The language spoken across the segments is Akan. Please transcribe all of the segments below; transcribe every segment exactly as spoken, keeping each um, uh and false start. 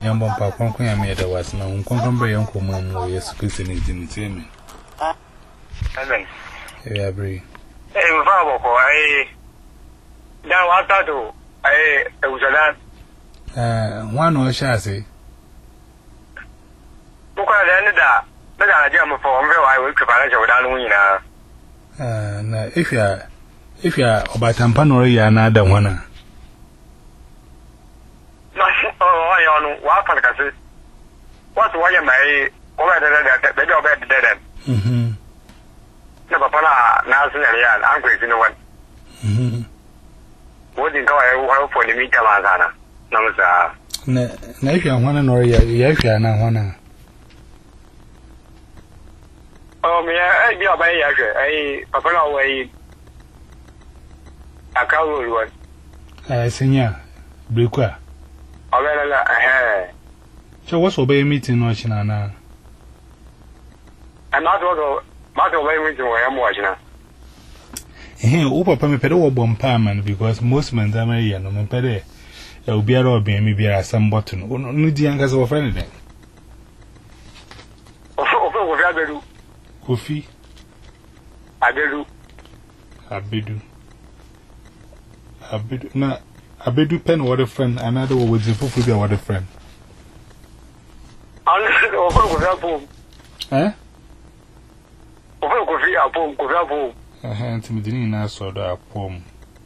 Yambon Papa, I made a was no uncomfortable uncle Mamma, yes, Christian is in Timmy. Amen. Every. Hey, I now what I do, I was a lad. Uh, one or chassis. Look at the end of that. But I jump for me, I will prepare without winning. Uh, if you are, if you are about Tampano, you are another one. What's why you may over the baby of bed dead? Hm. Never Pala, Nelson, and I'm crazy no one. Hm. What did go for the meet Amazana? No, sir. No, if you are one or if you are not one. Oh, me, I be a bay, a Papa way. A cow one. Eh, Senya, Briqua. Oh, well, so what's obey meeting watching now? I'm not going to obey meeting where I'm watching. Eh, Upa Pampedo bomb Parman because most men are married and no pede. It will be a robin, maybe a some button. No, the youngest of anything. Oh, Kofi. I do. Abidu. Abidu. Na Abidu pen what a friend, another with the food what a friend. Eh? Over coffee, a poem, coffee, a hand to me didn't answer that poem.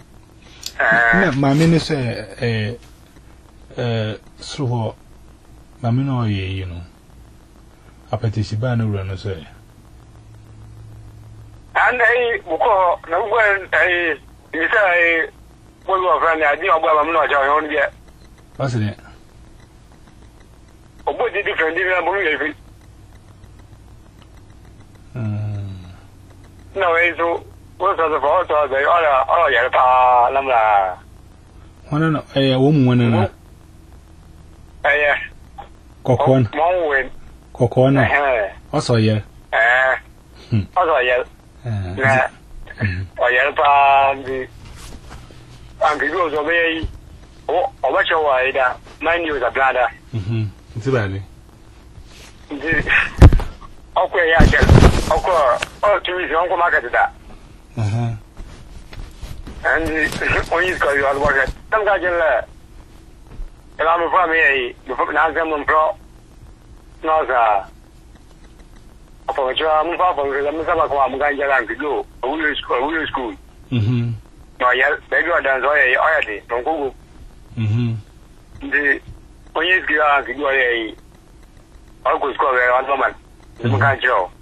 My minister, eh, eh, so, Mamino, you know. A petition banner run, say. And I will call no one, I, you say, well, your friend, I didn't know I'm not your own yet. Wasn't it? Oh, what did you find in a movie? No, it's what are the photos? They are all your pa, Lamla. One of a woman, one of a cocoon, Mowin, cocoon, also, yeah. Eh, also, yeah. Or your pa, the and people obey. Oh, what's your way? Mind you, the bladder. Hm, it's badly. Okay, yeah, okay. Oh, to me, Uncle Market that. Uh huh. And when you go, you are working. Some guy in there. And I'm from here, the foot now, some pro. No, sir. For a job, I'm from the Musama, I'm going to go. A wheel school, a wheel school. Hm. No, yeah, they go down already. Don't go. Hm. The when you go out, you go a Uncle School, one woman. The Mukanjo.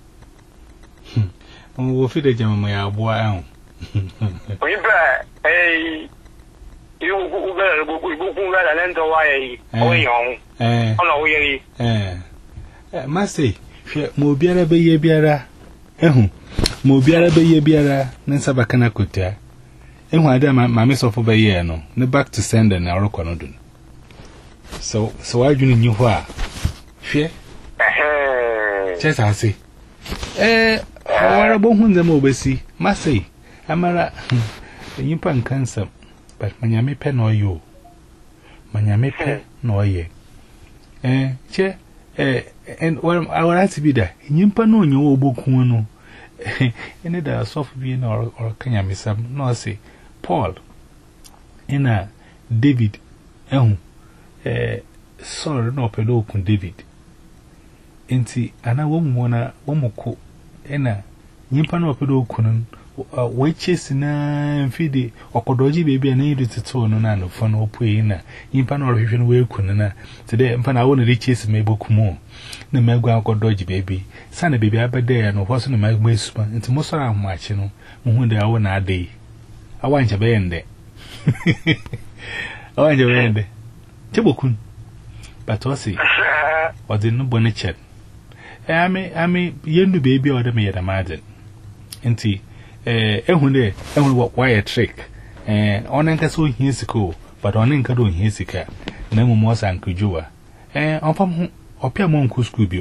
We'll feed the gentleman, my boy. When you play, hey, you go and enter away. Eh, oh, really? Eh, Massey, Mobiara Bay Biara. Eh, Mobiara Bay Biara, Nensabacana Kutia. And why did my miss of Bayano, no back to send an Aroconodun. So, so I didn't know why. Fear? Just I see. Eh, how about when the Mobesi, Massey, Amara, you pan cancer, but Manyame pen or you. Manyame pen nor ye. Eh, che, eh, and well, I will have to be there. You pan on your book, one. And it a soft being or or Kanyamisam, no, say, Paul, in a David, eh, eh, sorry, no pedo con David. Enti ana womona womoko ena nyimpa na opedo kunun we chase na mfidi okodoji baby na yidu tito no na no fo no opue na nyimpa na orhwehwe no we kunun na today mpa na wona ri chase me bokumo na magwa okodoji baby sana baby abede ya no hoso na magwa esuma enti mo sora ahmachi no mo hu de awo na ade awanje be yende awanje be yende chebokun but wasi wadi no bonichet I mean, I mean, you know, baby, or the maid, imagine. And see, eh, ehunde, ehun what why a trick. Eh, on anchor so here's cool, but on anchor doing his car. No more and Kujua. Eh, on from Opia Monku Scubio.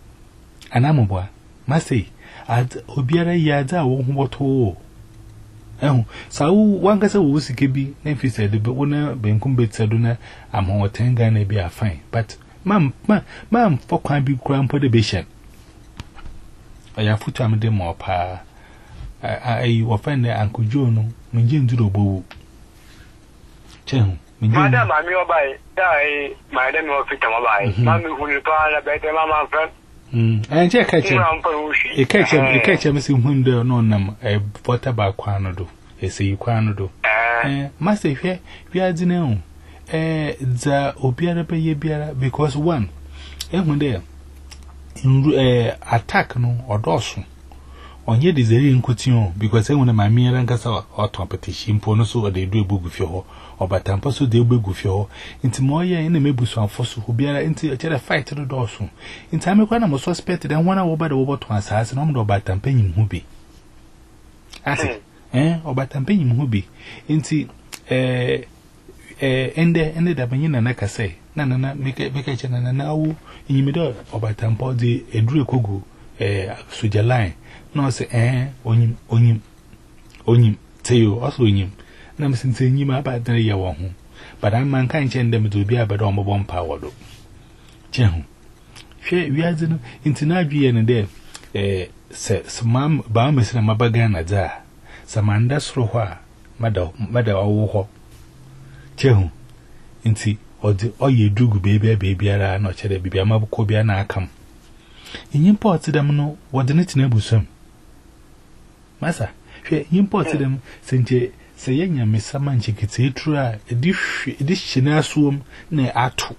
And I'm a boy, must say, I'd Obiara Yada won't what all. eh sa wo wankasa wo sike bi na fi said be wona benkum betsedo na am ho tenga na bi a fine but mam ma mam for kwan bi kura mpo de be shen aya futu am de mo pa ai wo fa ne Uncle Joe no menje nduro bowu chehu Madam, I'm your by, die, Madam, your fit on my body. Mammy, who you call a better mamma friend. Hm, and check catch him. You catch him, you catch him, Missing Window, no num, a butter by Quanodo. You say you Quanodo. Eh, Master, here, we are the name. Eh, the Obiara Bay Biara, because one, and when there, in attack no or dorsal. On yet is a ring cotillon, because I want my mere and cassa or competition, ponoso, or they do a book with your or by tampa so they will go for your into more year in the mebus on fossil who be into a fight to the dorsal. In time, when I was suspected, and one hour by the over to us as an omdo by tamping who be. As it, eh, or by tamping who be into eh, eh, ended ended up in a say, Nana, make a vacation and an hour in the middle or by tampo the a drew cogo, eh, suja line. No, say, eh, on him, on him, on him, say you also in him. Nam since you ma about the year one, but I'm mankind change them to be a bad on one power. Jehu. She we are into Nabi and there, eh, says Mam Bamis and Mabagana there. Samanda Sroha, Mother, Mother, or Jehu. Inti, or the or ye do baby, baby, are not cheddar, baby, I'm a cobia na come. In import to them, no, what the net nebusum. Massa, she imported them, sent ye. Say, young Miss Samanchi, it's a true, a dish, a dish, swum, ne atu.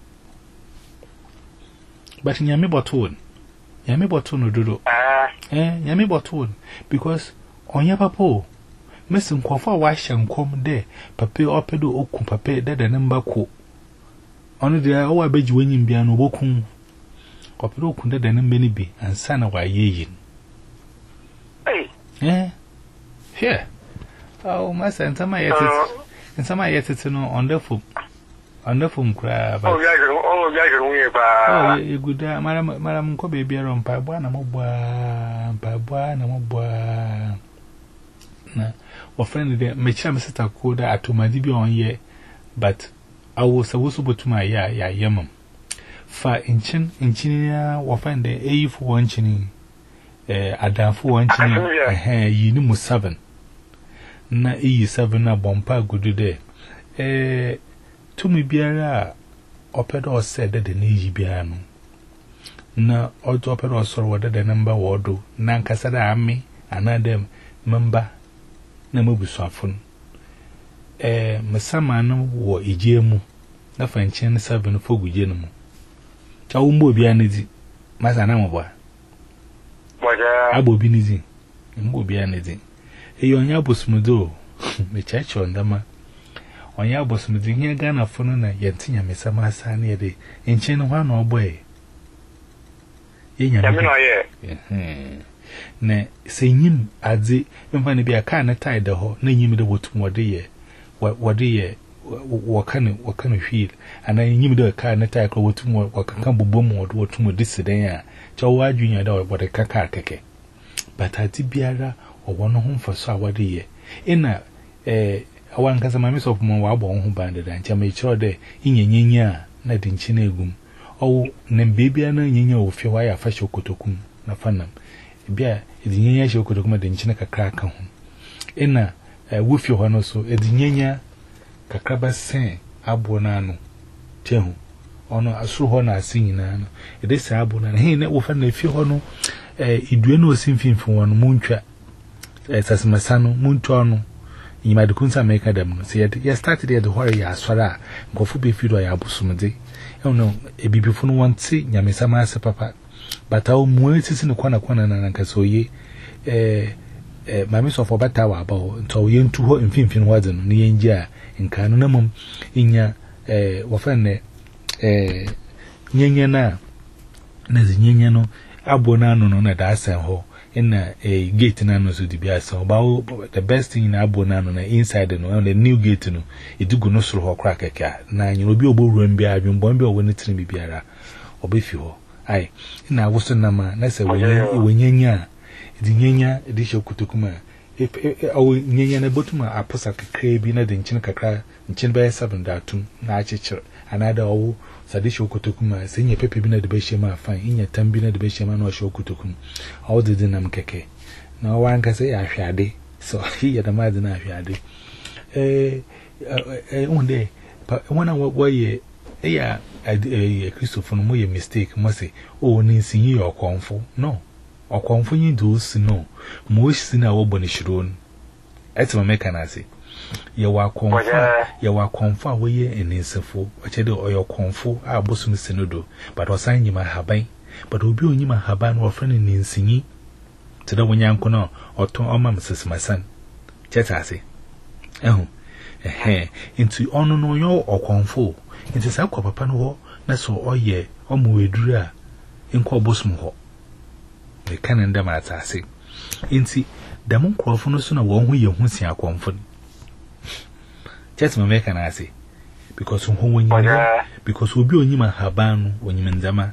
But in Yami Botton, Yami Botton, dodo, eh, Yami Botton, because on your papa, Missing Quafa wash and come there, Papa or pedo oku, Papa, dead and number co. Only there, oh, I bet you when you be an obokum, or pedo could dead and many be, and son of a yin. Eh, here. Oh, Master, and some yet and some yet to know on the foot. On the phone crab. Oh, yeah, you good, Madam, Madam Kobe beer on Pabuana Moba, Pabuana Moba. Or friendly, the Mecham sister coda at to my debut on ye, but I was supposed to my ya, ya, yamum. Far inchin, engineer, or find the A for one chinning, eh, a damn for one chinning, a hair, you know, seven. Na iyi seven na bompa gudu de eh tumi biara opedo said that the neji biara no na odo opedo soro wada the number wodo na nkasa da ami anadem member na mabusuafon eh mesama no wo ejiemu na fanchen seven foguje no mu chawo mbo bia na di masa na mo ba boja abobi ni di mbo bia na di Eyonya bosmudo me church on dama onya bosmudo here Ghana fono na yentinya mesama asane yede enche no hwa na oboy yenya me no ye eh ne senyim adze mfa ne bia ka na tie de ho na nyim de botum wode ye wode ye wakane wakane hwil ana nyim de ka na tie ko botum wakaka bobom wode botum de siden a chawo adwunya de wode kaka keke batati biara owono ho mfaso awade ye ina eh awan kasa mami so mo wa bo ho bande da ncha me chiro de inyenyenya na de nchi na egum owo na bebia na nyenya ofie wa ya fa shokotokum na fanam bia edinyenya shokotokum de nchi na kakra ka ho ina wofie ho no so edinyenya kakra ba sen abo na no tehu ono asuru ho na asinyina no edese abo na he na wo fa na fie ho no eh idue na osimfimfin wo no muntwa Sasmasano, Muntono, you might kunsa make them. See, you started at the warrior Swara, go for be feed or Abusumade. Oh no, a bibifun one see, Yamisama papa. But our moises in the corner corner and Casoye, eh, eh, Mammy of Obatawa about until yen to her in Finfin Wazen, Nienja, in Canonamum, in ya, eh, Wafane, eh, Nyana, Nazinyano, Abonano on a dasa ho. In a gate nano so dibia so about the best thing in abonano na inside no the new gate no e do go no soro ho crack aka na nyi obi oboru mbia adwon bia woni tiri bi biara obefi ho ai na woso na ma na se wenye wenyanya di nyanya di shokutokuma if oh nyanya na botuma aposa kakra bi na de nchin kakra nchin ba seven datum na achichir anada owo sadisho kotokuma senye pepe bi na de be shema fan inya tambi na de be shema na osho kotokum all the dinam keke na wan ka say ahwade so he ya da ma de na ahwade eh eh unde pa wona wo ye eya eh Christopher no mo ye mistake mo say oh ni nsin yi okonfo no okonfo yin do si no mo si na wo boni shiron etima meka na say ye wa konfo ye wa konfo wo ye eninsefo ochede oyo konfo a bosum sinodo but osan nyima haban but obi onyima haban wo frene ni nsinyi teda wonyanko no oton omam sesmasan cheta say ehu ehe into onu no yo okonfo into sa kwa papa no ho na so oye omo eduru a enko bosum ho e kananda ma atase into dam nkrofo no so na wo hu ye hu sia konfo cheta meka na say because hu wonyima because obi onyima haban wonyima ndama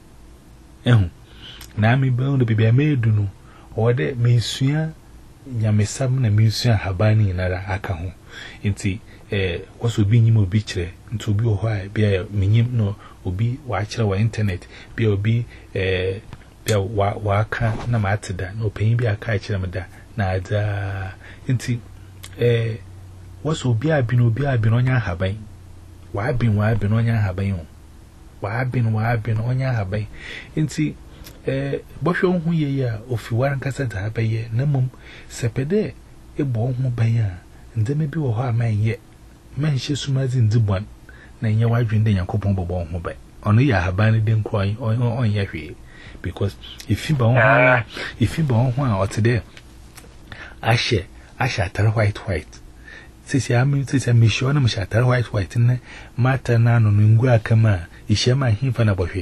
ehu na mi be on bibia medu no ode mesua nyamesam na mesua habani nara aka ho nti eh waso bi nyim obi kire nti obi ho a bia menyim no obi wa kire wa internet bia obi eh bia wa wa aka na mateda na open bia aka kire meda na ada nti eh waso obi abi no obi abi no nya haban wa abi wa abi no nya haban o wa abi no wa abi no nya haban nti eh bohwe hu ye ya ofiwar nkasa da abaye na mum sepede ebo hu ban ya ndeme bi wo ho amanye manhye sumazi ndibon na nye wadwen de yakopon bobo hu ban ono ya haban de nkroy on ya hwe because if ba hu if ba hu a otede ashe ashe atare white white sisi ami sisi ami sho na msha atare white white ne mata na no ngu akama ishema himfa na bohwe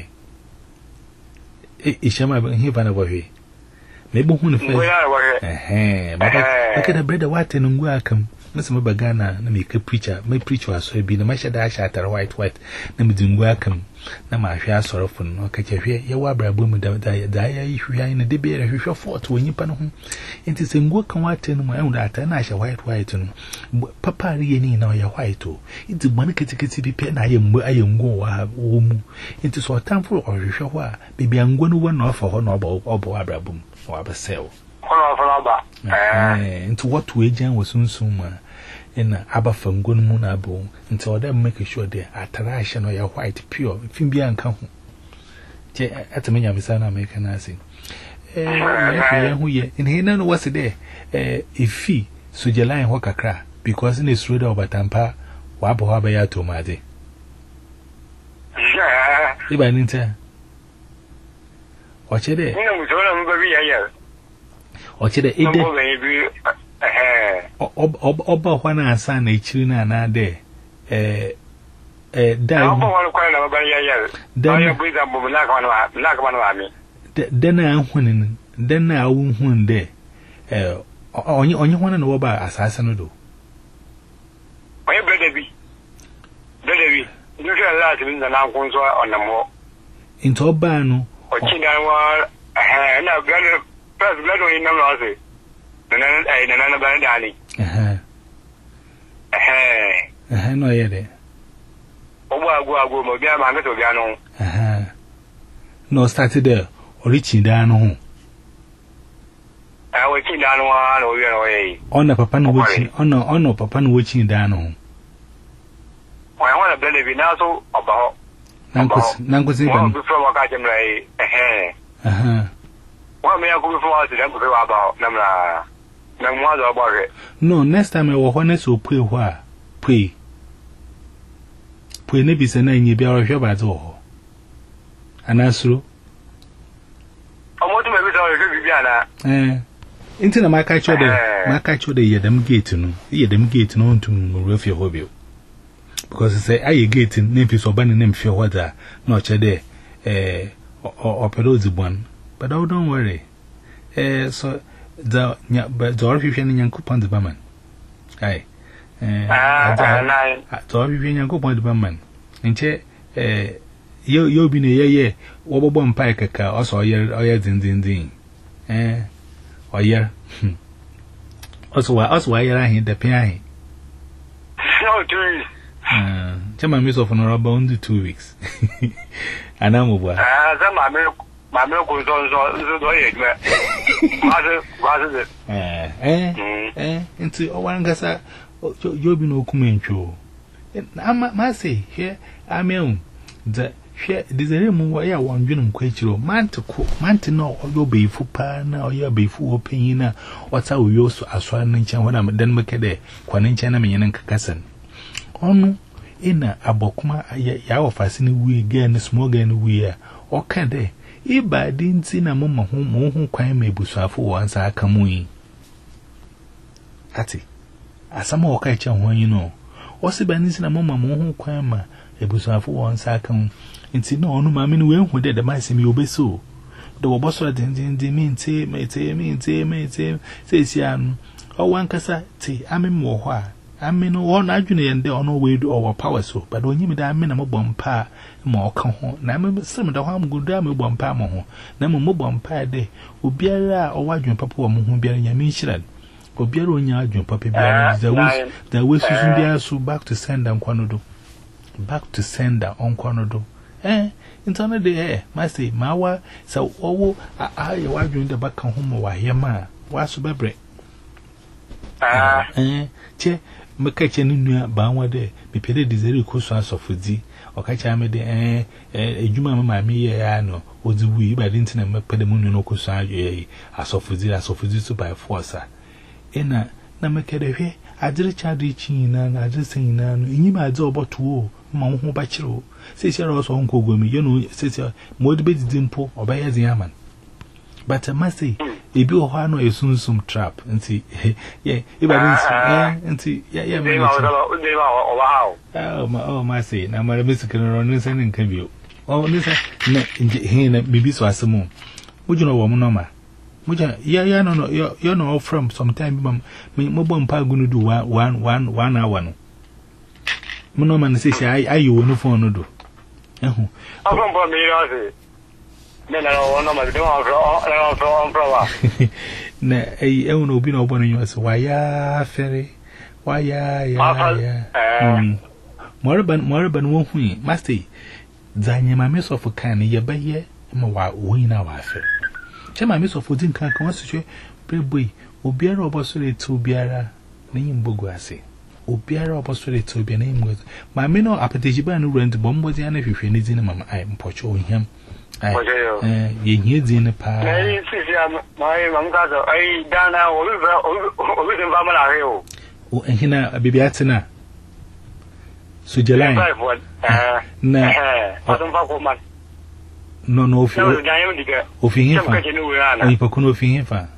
ishema hiva na bohwe mebo hu ne fe eh baba akada brother wate no ngwa akam mesema bagana na me ka preacher me preacher aso bi na mashada asha atar white white na me ngwa akam na ma hwe asorofo no ka chehwe ye wa brabo mu da da ya yi hwe ayi na de be hwe fort wonyi pa no hu enti se ngwa kan wate no ma enda ata na asha white white no papa ri ni na ya white o enti gbon ketekete bi pe na aye mbo aye ngwo wa wo mu enti so tamfo o hwe ho a bibia ngwo no wo na ofo ho na obo obo abrabo mu wa ba sel kono kono ba eh enti what we jan wasunsun ma ina abafa ngwo no mu na abo enti o da make sure there atara asha no ya white pure fin bia nka ho je atamenya bisa na make na say eh ya hu ye in hina no wase there eh ifi so je line ho kakra because in is road obatampa wa abo ha ba ya to made yeah iba ninta o chede ina mu so na mu ba bi ya ya o chede ide mo be bi eh ob ob oba hwa na asa na ichiri na na de eh eh da na ko wala ko na ba ya ya da ya bu za bu na ka na na ka na mi de na ahun de na awu hun de eh onye onye hwana na wo ba asasa no do onye brother bi brother bi ndu sha la ti na na ko so onamo into oba no o china wa eh na brother first brother ni na lo se na na ai na na ba da ni eh eh eh no ye de obo agu agu mo bia ma ngeto bia no eh no started there orichi da no ho ah we chi da no wa no ye no ye ona papa no wochi ona ona papa no wochi da no ho wa wa na bele bi na so oba ho nankosi nankosi ba wa bi from wa ka jemra eh eh eh wa me ya ku bi from wa se dan ku bi wa ba ho na mra na mu azo ba re no next time we ho na so pray ho a pray pray ne bi se na nyi bia ro hwe ba zo ho anasuro omo tu me bi so re bi bia na eh inti na maka cho de maka cho de yedam gate no yedam gate no ntum ro fie ho bio because say aye gate na fi so ba ne na mfie ho da na o che de eh opero zibwan but oh, don't worry eh so the nya but the orifie ni Nyankopon de baman ai eh ah na the orifie Nyankopon de baman nche eh yo yo bi ne ye ye wo bobo mpa kaka o so oye oye din din din eh oye Also, why, also, why you're here, the piano? No, two weeks. Uh, Chama miss of an rubber only two weeks. And I'm over. Ah, some my milk, my milk was on so it. Was it? Eh, eh, eh, into one gassa, you'll be no commento. I must say, here, I mean, the here, there's a room where I want you quite you, man to cook, man to know, or you'll be for pan, or you'll be for opinion, what's how we used to as one inch when I'm done make a day, one inch and a million and cousin. Oh no, in a abokuma, yaw fascinating we again, small again we are, or can they? If I didn't see a mama whom who crime may be so for once I come in. Ati, as some more catch on when you know. What's the banis in a mama who crime a busa for once I come. And see no, no, mammy, when who did the mice in you be so. The was what didn't mean, say, may say, may say, may say, says Yan. Oh, one cassa, say, I'm in more why. I mean, one argument and there are no way to our power so, but when you mean that I'm in a mobile pa, more come home. Now, some of the harm good damn one pa more. Now, mobile pa day will be a la or what you papa who be a Yamishan. Will be a run yard, your puppy bears. There was there was so back to send on Quanodo. Back to sender on Quanodo. Eh, internal the air, my say, Mawa, so oh, I were doing the back home or here, ma, was so bebre. Ah, eh, che. Makacha ninu ba nwa de me pede dizeri koso asofodi okacha me de eh ejuma mama me ye ya no odi wi ba de ntina me pede munu no koso aye asofodi asofodi so by force ena na mekede hwe adire chade chi na na adire sen na no enyima adze oboto o ma ho ba kire se se ro so nko gomi ye no se se mo de bedidi mpo obaye zin aman but I must say ebi o ho ano esunsum trap nti yeah e ba nti eh nti yeah yeah me oh ma oh ma say na mara musical no no say nka bio oh ni say na he na bibi so asemu mujuno wo mu no ma muja yeah yeah no no you know from sometime me mo bom pa gunu do one one one hour no mo no ma na say say ayi wo no phone no do ehu afon bo mi yo say na na no ma do on pro na eh e uno obi na obo no yose wa ya fere wa ya ya ya mm morban morban wo hu master zanye ma me so for kan ye ba ye ma wa wo na wa fere che ma me so for din kan kan so che preboy obiara obo so le tu obiara na yin bogu ase obiara obo so le tu obiara na yin bogu ma me no apeteji ba no rent bombo dia na hwehwe ni din mama ai mpocho ohiam eh ye nye din pa eh sisi am mai mamka so ai dana o o o din ba mala he o o ehina bibi atina so jelai eh na adon fa ko man no no ofi ofi hinfa ni pa kuno ofi hinfa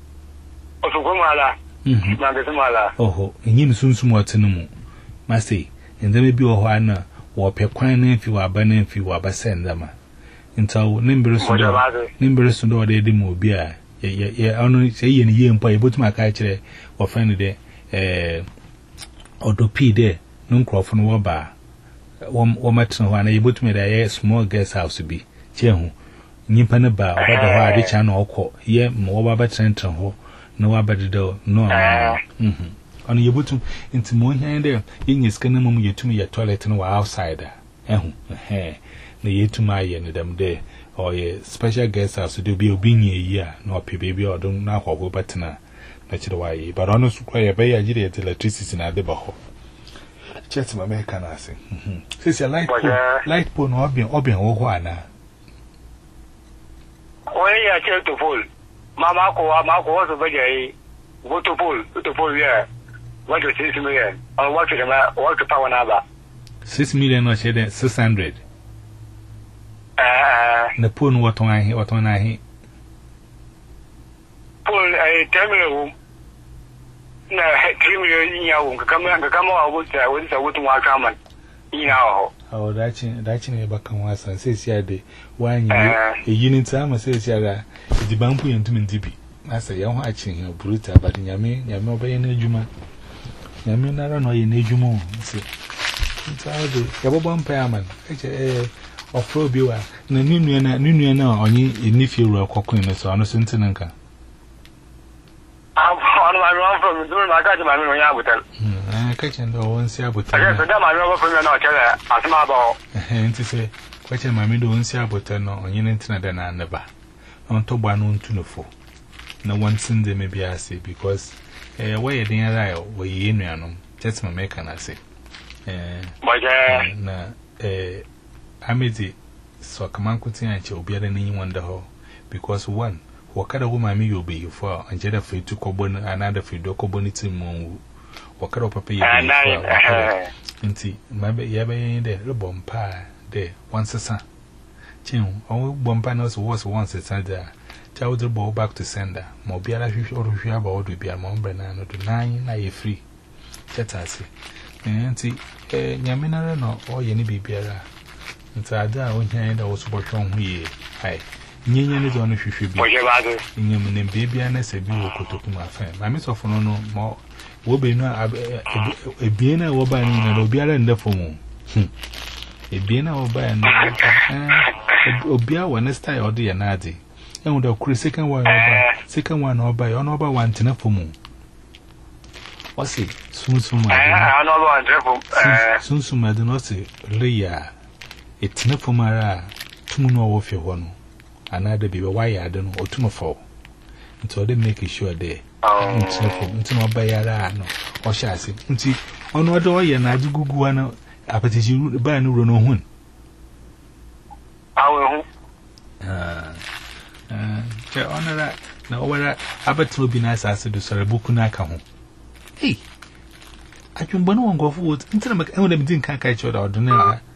o so ko mala mhm na be mala oho enyim sunsum otene mu mase ndeme bi oho ana wo pe kwan na fi wa ba na fi wa ba sendama ntawo nimbre so do nimbre so do de de mu obi a ye ye onu se ye ni ye mpa ye botuma ka kire wo friend de eh odopi de no nkrofo no wo ba wo matno ho ana ye botuma de ye small guest house bi chehu nyimpa ne ba oba ho ade cha na okọ ye mo wo ba trentre ho na wa badido no mhm onu ye botum nti mo hyan de ye nyiska na mum yetumi ye toilet no wa outside ehu eh na yetuma ye ne dem de or ye special guest house do be obi nye yi a na ope baby odun na akwago batena na chire wa yi but onu su kwa ye be ya jire electricity na de ba ho chet ma me kana ase mhm sisi light pole light pole no obi obi wo ho ana oye ya che to pole mama ko mama ko so be je go to pole to pole ya what to six million or what to ma what to power na ba six million no shede six hundred eh na pole no waton ahi waton ahi pole ai terminal na three million ya wo kama kama wa wo ta wo ta wo tun wa kaman ina ho awo dachi dachi ne bakan wasan sai siya de wanyi e yini ta ma sai siya ga di bampu yentum ndibi asa ye ho achi he bruta but nyame nyame obaye na adwuma nyame na ra no ye na adwuma nti ntaade ye bo bampa yaman eche eh ofro bi wa na ninu na ninu na onye enifi ru akokon ne so ano so ntinanka I'm from I'm doing my catch my memory out with them. I catch and don't see about I guess that my over from your not tell her as my ball. And to say, question my middle don't see about no on your internet and I never. On top one to no four. No one seen them maybe I say because eh, why you didn't lie where you in just my make and I say. Eh, but uh, na eh, I made it so come on, continue and you'll be at any wonder how because one. What kind of woman you be for and Jeda free to cobon another free do cobonity moon? What kind of papa you be? Inti, maybe yabe de robon pa de once a son. Chin, oh, Bompanos was once a sender. Child the ball back to sender. Mobiala fish or if you have all to be a mombrana to nine, I free. That's I say. Auntie, eh, Yamina no, or any be bearer. It's a da on hand I was working here. Aye. Nyanya ni zone fifi bi. Oje bado. Nyam ne baby ana se bi wo kotoku ma fa. Ma me sofo no no mo wo be no ebie na wo ba ni na obi ara ndefo mu. Ebie na wo ba na obi a one style odi ya na ade. E hu da kure second one ba. Second one no ba yo no ba wan tena fo mu. Wasi sun sun ma. Eh, no ba ndefo. Eh, sun sun ma de no se leya. Etena fo mara tumu no wo fi ho no. Another baby, why I don't know, or two more fall. Until they make sure there. Oh, until my bayara, no, or shall I say, until on what door and I do go one appetition by no run on. I will. Ah, uh, honor that. Now, whether Abbott will be nice as to do Sarabukuna home. Hey, I can one go forward until I'm didn't catch your ordinary.